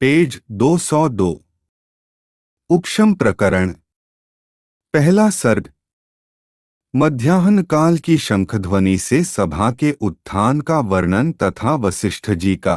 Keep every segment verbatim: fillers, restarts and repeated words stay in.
Page दो सौ दो। उपशम प्रकरण। पहला सर्ग। मध्याह्न काल की शंखध्वनि से सभा के उत्थान का वर्णन तथा वशिष्ठ जी का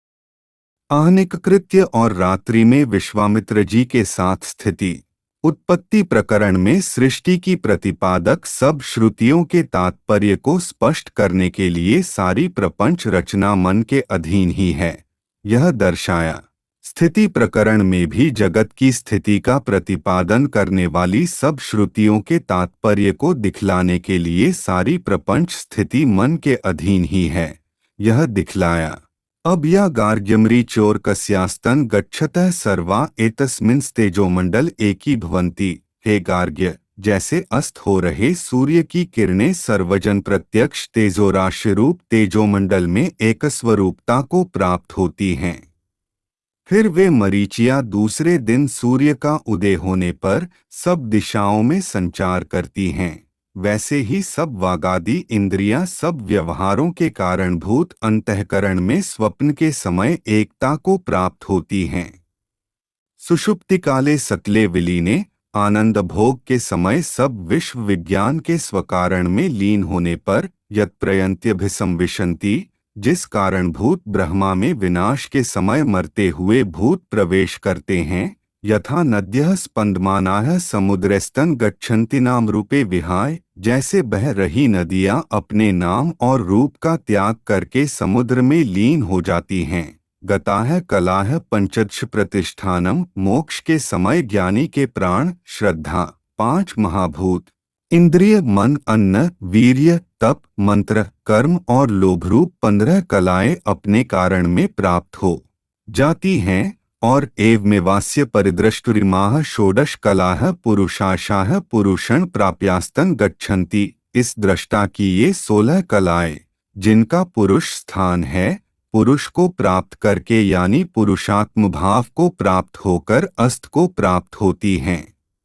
आहनिक कृत्य और रात्रि में विश्वामित्र जी के साथ स्थिति। उत्पत्ति प्रकरण में सृष्टि की प्रतिपादक सब श्रुतियों के तात्पर्य को स्पष्ट करने के लिए सारी प्रपंच रचना मन के अधीन ही है, यह दर्शाया। स्थिति प्रकरण में भी जगत की स्थिति का प्रतिपादन करने वाली सब श्रुतियों के तात्पर्य को दिखलाने के लिए सारी प्रपंच स्थिति मन के अधीन ही है, यह दिखलाया। अब या गार्ग्यमरी चोर कस्यास्तन गच्छतः सर्वा एतस्मिंस्तेजोमंडल एकी भवन्ति। हे गार्ग्य, जैसे अस्त हो रहे सूर्य की किरणें सर्वजन प्रत्यक्ष तेजोराशिरूप तेजोमंडल में एकस्वरूपता को प्राप्त होती हैं, फिर वे मरीचियाँ दूसरे दिन सूर्य का उदय होने पर सब दिशाओं में संचार करती हैं, वैसे ही सब वागादि इंद्रियां सब व्यवहारों के कारणभूत अंतःकरण में स्वप्न के समय एकता को प्राप्त होती हैं। सुषुप्ति काले सकले विलीने आनंद भोग के समय सब विश्व विज्ञान के स्वकारण में लीन होने पर यत्प्रयन्त्यभिसंविशन्ति, जिस कारणभूत ब्रह्मा में विनाश के समय मरते हुए भूत प्रवेश करते हैं, यथा नद्यः स्पंदमानाः समुद्रस्तन गच्छन्ति नाम रूपे विहाय, जैसे बह रही नदियां अपने नाम और रूप का त्याग करके समुद्र में लीन हो जाती हैं। गताः कलाः पंचदश प्रतिष्ठानम, मोक्ष के समय ज्ञानी के प्राण श्रद्धा पांच महाभूत इंद्रिय मन अन्न वीर्य तप मंत्र कर्म और लोभरूप पंद्रह कलाएं अपने कारण में प्राप्त हो जाती हैं, और एवमेवास्य परिदृष्टुरिमाः षोडश कलाः पुरुषाशाः पुरुषं प्राप्यास्तन गच्छन्ति। इस दृष्टा की ये सोलह कलाएं जिनका पुरुष स्थान है, पुरुष को प्राप्त करके यानी पुरुषात्म भाव को प्राप्त होकर अस्त को प्राप्त होती हैं।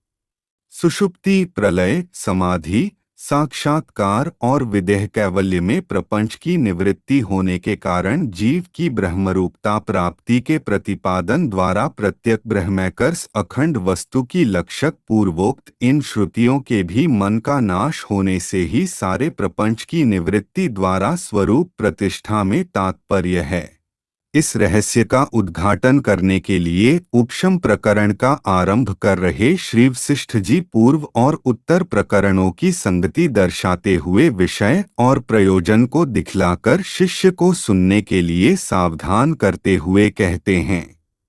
सुषुप्ति प्रलय समाधि साक्षात्कार और विदेह कैवल्य में प्रपंच की निवृत्ति होने के कारण जीव की ब्रह्मरूपता प्राप्ति के प्रतिपादन द्वारा प्रत्यक ब्रह्मैकर्ष अखंड वस्तु की लक्षक पूर्वोक्त इन श्रुतियों के भी मन का नाश होने से ही सारे प्रपंच की निवृत्ति द्वारा स्वरूप प्रतिष्ठा में तात्पर्य है। इस रहस्य का उद्घाटन करने के लिए उपशम प्रकरण का आरंभ कर रहे श्री वशिष्ठ जी पूर्व और उत्तर प्रकरणों की संगति दर्शाते हुए विषय और प्रयोजन को दिखलाकर शिष्य को सुनने के लिए सावधान करते हुए कहते हैं।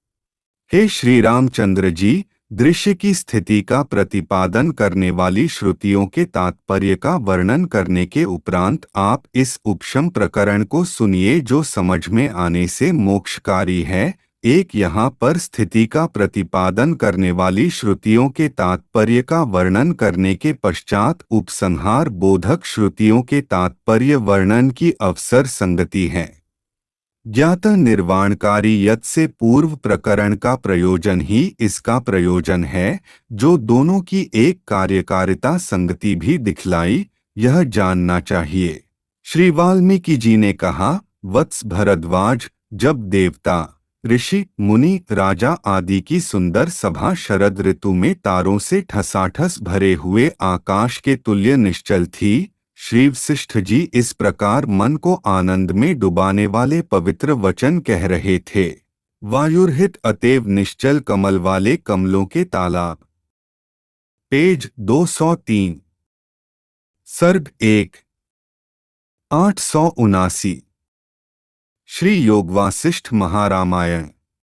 हे श्री रामचंद्र जी, दृश्य की स्थिति का प्रतिपादन करने वाली श्रुतियों के तात्पर्य का वर्णन करने के उपरांत आप इस उपशम प्रकरण को सुनिए, जो समझ में आने से मोक्षकारी है। एक यहाँ पर स्थिति का प्रतिपादन करने वाली श्रुतियों के तात्पर्य का वर्णन करने के पश्चात उपसंहार बोधक श्रुतियों के तात्पर्य वर्णन की अवसर संगति है। ज्ञात निर्वाणकारी यत् से पूर्व प्रकरण का प्रयोजन ही इसका प्रयोजन है, जो दोनों की एक कार्यकारिता संगति भी दिखलाई, यह जानना चाहिए। श्री वाल्मीकि जी ने कहा, वत्स भरद्वाज, जब देवता ऋषि मुनि राजा आदि की सुंदर सभा शरद ऋतु में तारों से ठसाठस भरे हुए आकाश के तुल्य निश्चल थी, श्री वशिष्ठ जी इस प्रकार मन को आनंद में डुबाने वाले पवित्र वचन कह रहे थे। वायुर्हित अतएव निश्चल कमल वाले कमलों के तालाब। पेज दो सौ तीन। सर्ग एक। आठ सौ उनासी। श्री योगवासिष्ठ महारामायण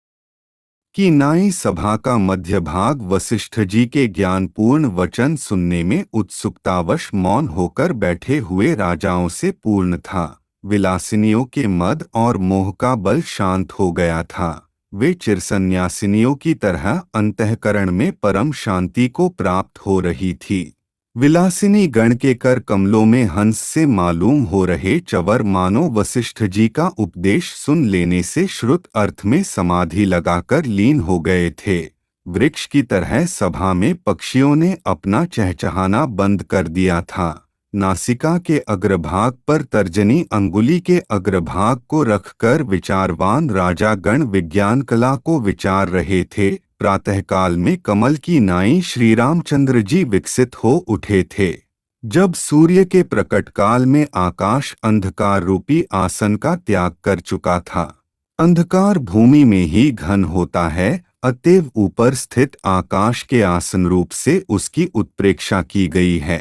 की नाई सभा का मध्य भाग वशिष्ठ जी के ज्ञानपूर्ण वचन सुनने में उत्सुकतावश मौन होकर बैठे हुए राजाओं से पूर्ण था। विलासिनियों के मद और मोह का बल शांत हो गया था। वे चिरसन्यासिनियों की तरह अंतःकरण में परम शांति को प्राप्त हो रही थी। विलासिनी गण के कर कमलों में हंस से मालूम हो रहे चवर मानो वशिष्ठ जी का उपदेश सुन लेने से श्रुत अर्थ में समाधि लगाकर लीन हो गए थे। वृक्ष की तरह सभा में पक्षियों ने अपना चहचहाना बंद कर दिया था। नासिका के अग्रभाग पर तर्जनी अंगुली के अग्रभाग को रखकर विचारवान राजा गण विज्ञान कला को विचार रहे थे। प्रातःकाल में कमल की नाई श्री रामचंद्र जी विकसित हो उठे थे। जब सूर्य के प्रकट काल में आकाश अंधकार रूपी आसन का त्याग कर चुका था। अंधकार भूमि में ही घन होता है, अतएव ऊपर स्थित आकाश के आसन रूप से उसकी उत्प्रेक्षा की गई है।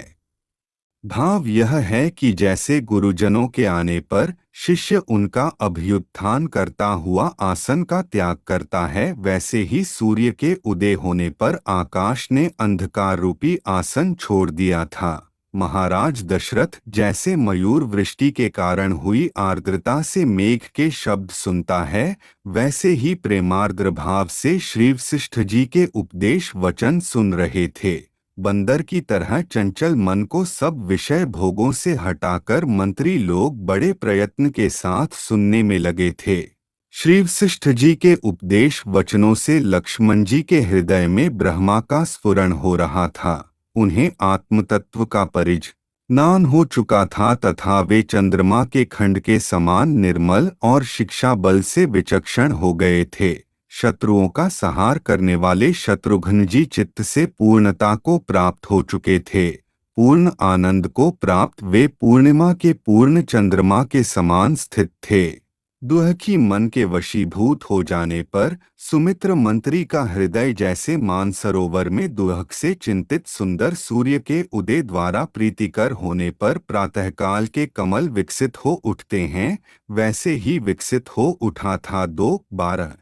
भाव यह है कि जैसे गुरुजनों के आने पर शिष्य उनका अभ्युत्थान करता हुआ आसन का त्याग करता है, वैसे ही सूर्य के उदय होने पर आकाश ने अंधकार रूपी आसन छोड़ दिया था। महाराज दशरथ जैसे मयूर वृष्टि के कारण हुई आर्द्रता से मेघ के शब्द सुनता है, वैसे ही प्रेमार्द्र भाव से श्री वशिष्ठ जी के उपदेश वचन सुन रहे थे। बंदर की तरह चंचल मन को सब विषय भोगों से हटाकर मंत्री लोग बड़े प्रयत्न के साथ सुनने में लगे थे। श्री वशिष्ठ जी के उपदेश वचनों से लक्ष्मण जी के हृदय में ब्रह्मा का स्फुरण हो रहा था। उन्हें आत्मतत्व का परिज्ञान हो चुका था तथा वे चंद्रमा के खंड के समान निर्मल और शिक्षा बल से विचक्षण हो गए थे। शत्रुओं का संहार करने वाले शत्रुघ्न जी चित्त से पूर्णता को प्राप्त हो चुके थे। पूर्ण आनंद को प्राप्त वे पूर्णिमा के पूर्ण चंद्रमा के समान स्थित थे। दुहखी मन के वशीभूत हो जाने पर सुमित्र मंत्री का हृदय जैसे मानसरोवर में दुहक से चिंतित सुंदर सूर्य के उदय द्वारा प्रीतिकर होने पर प्रातःकाल के कमल विकसित हो उठते हैं, वैसे ही विकसित हो उठा था। दो बारह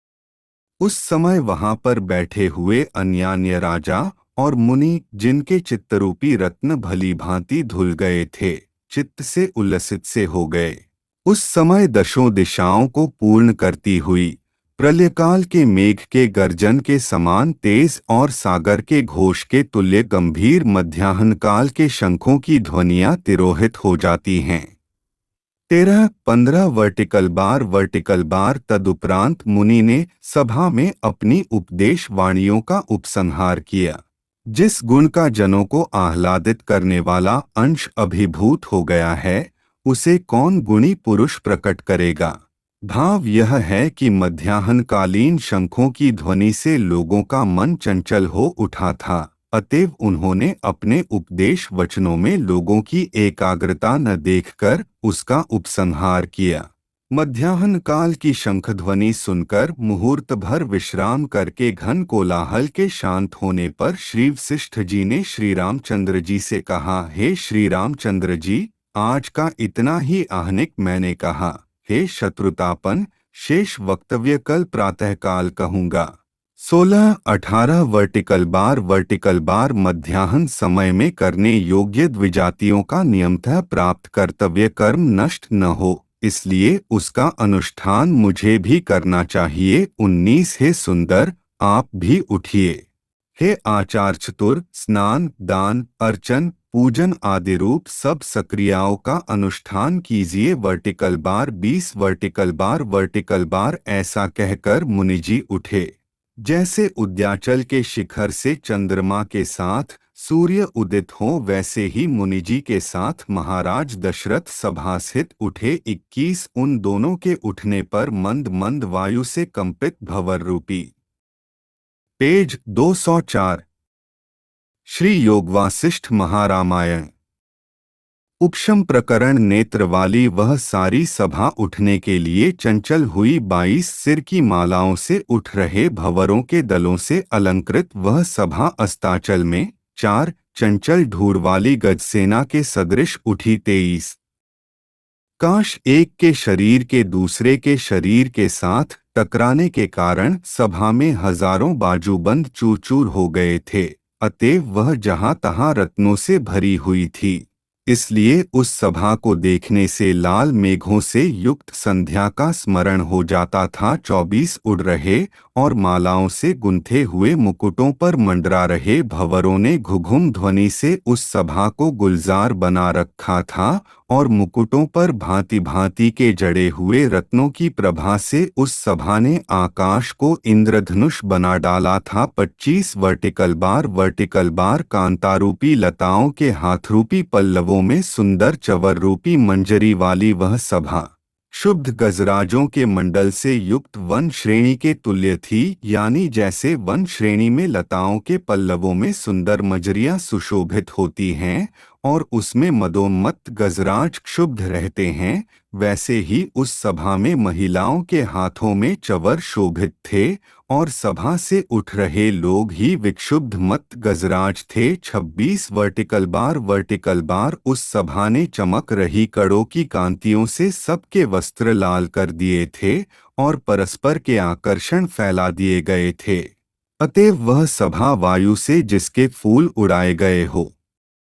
उस समय वहां पर बैठे हुए अन्यान्य राजा और मुनि, जिनके चित्तरूपी रत्न भली भांति धुल गए थे, चित्त से उल्लसित से हो गए। उस समय दशों दिशाओं को पूर्ण करती हुई प्रलयकाल के मेघ के गर्जन के समान तेज और सागर के घोष के तुल्य गंभीर मध्याह्न काल के शंखों की ध्वनियां तिरोहित हो जाती हैं। तेरह पंद्रह वर्टिकल बार वर्टिकल बार तदुपरांत मुनि ने सभा में अपनी उपदेश वाणियों का उपसंहार किया। जिस गुण का जनों को आह्लादित करने वाला अंश अभिभूत हो गया है, उसे कौन गुणी पुरुष प्रकट करेगा। भाव यह है कि मध्याह्नकालीन शंखों की ध्वनि से लोगों का मन चंचल हो उठा था, अतएव उन्होंने अपने उपदेश वचनों में लोगों की एकाग्रता न देखकर उसका उपसंहार किया। मध्याह्न काल की शंखध्वनि सुनकर मुहूर्त भर विश्राम करके घन कोलाहल के शांत होने पर श्री वशिष्ठ जी ने श्री रामचंद्र जी से कहा, हे श्री रामचंद्र जी, आज का इतना ही आहनिक मैंने कहा। हे शत्रुतापन, शेष वक्तव्य कल प्रातःकाल कहूँगा। सोलह अठारह वर्टिकल बार वर्टिकल बार मध्याह्न समय में करने योग्य द्विजातियों का नियमतः प्राप्त कर्तव्य कर्म नष्ट न हो, इसलिए उसका अनुष्ठान मुझे भी करना चाहिए। उन्नीस हे सुंदर, आप भी उठिए। हे आचार चतुर, स्नान दान अर्चन पूजन आदि रूप सब सक्रियाओं का अनुष्ठान कीजिए। वर्टिकल बार बीस वर्टिकल बार वर्टिकल बार ऐसा कहकर मुनिजी उठे। जैसे उद्याचल के शिखर से चंद्रमा के साथ सूर्य उदित हो, वैसे ही मुनिजी के साथ महाराज दशरथ सभास्थित उठे। इक्कीस उन दोनों के उठने पर मंद मंद वायु से कंपित भंवर रूपी। पेज दो सौ चार। श्री योगवासिष्ठ महारामायण उपशम प्रकरण। नेत्र वाली वह सारी सभा उठने के लिए चंचल हुई। बाईस सिर की मालाओं से उठ रहे भंवरों के दलों से अलंकृत वह सभा अस्ताचल में चार चंचल ढूढ़ वाली गजसेना के सदृश उठी। तेईस काश एक के शरीर के दूसरे के शरीर के साथ टकराने के कारण सभा में हजारों बाजूबंद चूर चूर हो गए थे, अतएव वह जहां तहां रत्नों से भरी हुई थी। इसलिए उस सभा को देखने से लाल मेघों से युक्त संध्या का स्मरण हो जाता था। चौबीस उड़ रहे और मालाओं से गुंथे हुए मुकुटों पर मंडरा रहे भंवरों ने घुघुम ध्वनि से उस सभा को गुलजार बना रखा था और मुकुटों पर भांति भांति के जड़े हुए रत्नों की प्रभा से उस सभा ने आकाश को इंद्रधनुष बना डाला था। पच्चीस वर्टिकल बार वर्टिकल बार कांतारूपी लताओं के हाथरूपी पल्लवों में सुंदर चवर रूपी मंजरी वाली वह सभा शुद्ध गजराजों के मंडल से युक्त वन श्रेणी के तुल्य थी, यानी जैसे वन श्रेणी में लताओं के पल्लवों में सुंदर मजरियां सुशोभित होती हैं और उसमें मदोन्मत्त गजराज क्षुब्ध रहते हैं, वैसे ही उस सभा में महिलाओं के हाथों में चवर शोभित थे और सभा से उठ रहे लोग ही विक्षुब्ध मत्त गजराज थे। छब्बीस वर्टिकल बार वर्टिकल बार उस सभा ने चमक रही कड़ों की कांतियों से सबके वस्त्र लाल कर दिए थे और परस्पर के आकर्षण फैला दिए गए थे। अतएव वह सभा वायु से जिसके फूल उड़ाए गए हो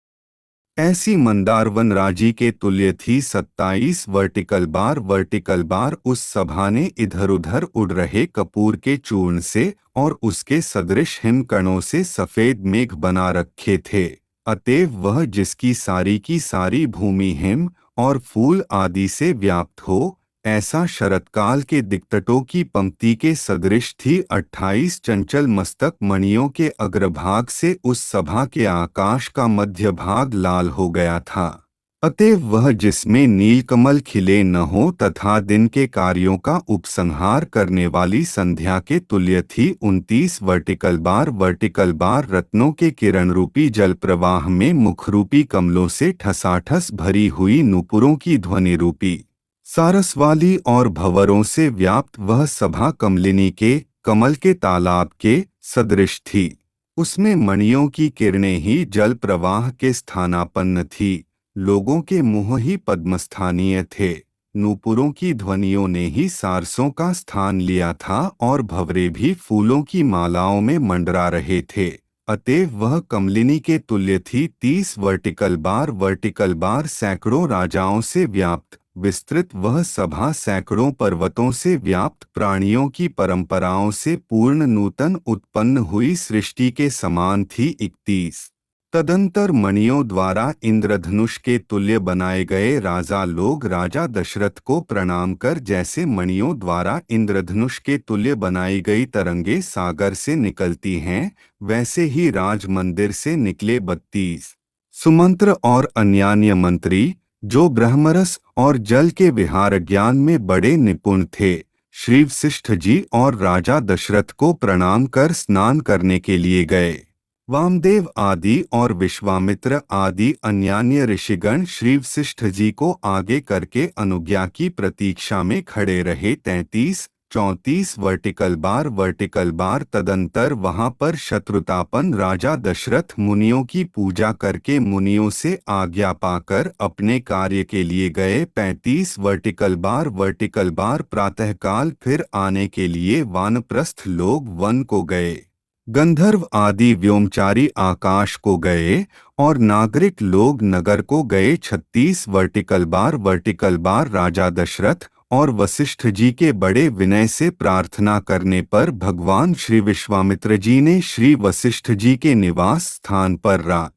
ऐसी मंदार वनराजी के तुल्य थी। सत्ताईस वर्टिकल बार वर्टिकल बार उस सभा ने इधर उधर उड़ रहे कपूर के चूर्ण से और उसके सदृश हिमकणों से सफेद मेघ बना रखे थे। अतएव वह जिसकी सारी की सारी भूमि हिम और फूल आदि से व्याप्त हो, ऐसा शरतकाल के दिक्तटों की पंक्ति के सदृश थी। अट्ठाईस चंचल मस्तक मणियों के अग्रभाग से उस सभा के आकाश का मध्य भाग लाल हो गया था। अतएव वह जिसमें नीलकमल खिले न हो तथा दिन के कार्यों का उपसंहार करने वाली संध्या के तुल्य थी। उनतीस वर्टिकल बार वर्टिकल बार रत्नों के किरण रूपी जल प्रवाह में मुखरूपी कमलों से ठसाठस भरी हुई नूपुरों की ध्वनि रूपी सारसवाली और भंवरों से व्याप्त वह सभा कमलिनी के कमल के तालाब के सदृश थी। उसमें मणियों की किरणें ही जल प्रवाह के स्थानापन्न थी। लोगों के मुंह ही पद्मस्थानीय थे। नूपुरों की ध्वनियों ने ही सारसों का स्थान लिया था और भंवरे भी फूलों की मालाओं में मंडरा रहे थे। अतएव वह कमलिनी के तुल्य थी। तीस वर्टिकल बार वर्टिकल बार सैकड़ों राजाओं से व्याप्त विस्तृत वह सभा सैकड़ों पर्वतों से व्याप्त प्राणियों की परंपराओं से पूर्ण नूतन उत्पन्न हुई सृष्टि के समान थी। इकतीस तदंतर मणियों द्वारा इंद्रधनुष के तुल्य बनाए गए राजा लोग राजा दशरथ को प्रणाम कर जैसे मणियों द्वारा इंद्रधनुष के तुल्य बनाई गई तरंगे सागर से निकलती हैं, वैसे ही राज मंदिर से निकले बत्तीस सुमंत्र और अन्यान्य मंत्री जो ब्रह्मरस और जल के विहार ज्ञान में बड़े निपुण थे, श्री वशिष्ठ जी और राजा दशरथ को प्रणाम कर स्नान करने के लिए गए। वामदेव आदि और विश्वामित्र आदि अन्यान्य ऋषिगण श्री वशिष्ठ जी को आगे करके अनुज्ञा की प्रतीक्षा में खड़े रहे। तैंतीस चौंतीस वर्टिकल बार वर्टिकल बार तदंतर वहां पर शत्रुतापन राजा दशरथ मुनियों की पूजा करके मुनियों से आज्ञा पाकर अपने कार्य के लिए गए। पैंतीस वर्टिकल बार वर्टिकल बार प्रातःकाल फिर आने के लिए वानप्रस्थ लोग वन को गए, गंधर्व आदि व्योमचारी आकाश को गए और नागरिक लोग नगर को गए। छत्तीस वर्टिकल बार वर्टिकल बार राजा दशरथ और वशिष्ठ जी के बड़े विनय से प्रार्थना करने पर भगवान श्री विश्वामित्र जी ने श्री वशिष्ठ जी के निवास स्थान पर रात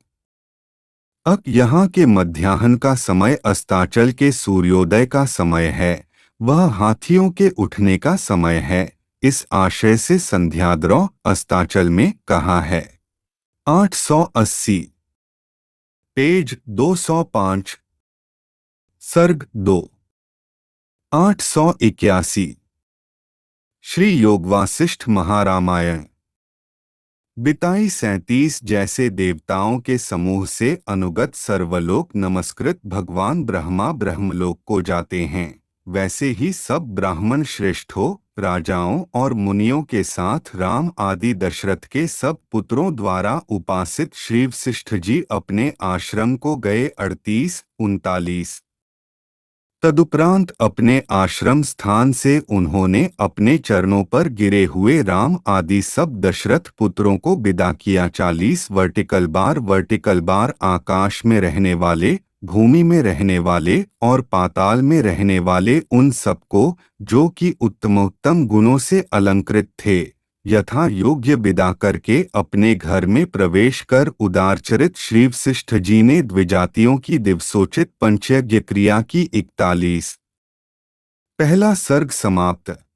अब यहाँ के मध्याह्न का समय अस्ताचल के सूर्योदय का समय है, वह हाथियों के उठने का समय है। इस आशय से संध्याद्रौ अस्ताचल में कहा है। आठ सौ अस्सी पेज दो सौ पाँच सर्ग दो आठ सौ इक्यासी श्री योग वासिष्ठ महारामायण बिताई सैंतीस जैसे देवताओं के समूह से अनुगत सर्वलोक नमस्कृत भगवान ब्रह्मा ब्रह्मलोक को जाते हैं, वैसे ही सब ब्राह्मण श्रेष्ठों राजाओं और मुनियों के साथ राम आदि दशरथ के सब पुत्रों द्वारा उपासित श्री वशिष्ठ जी अपने आश्रम को गए। अड़तीस उनतालीस तदुपरांत अपने आश्रम स्थान से उन्होंने अपने चरणों पर गिरे हुए राम आदि सब दशरथ पुत्रों को विदा किया। चालीस वर्टिकल बार वर्टिकल बार आकाश में रहने वाले, भूमि में रहने वाले और पाताल में रहने वाले उन सबको जो कि उत्तमोत्तम गुणों से अलंकृत थे, यथा योग्य विदा करके अपने घर में प्रवेश कर उदारचरित श्री वशिष्ठ जी ने द्विजातियों की दिवसोचित पंचयज्ञ क्रिया की इकतालीस। पहला सर्ग समाप्त।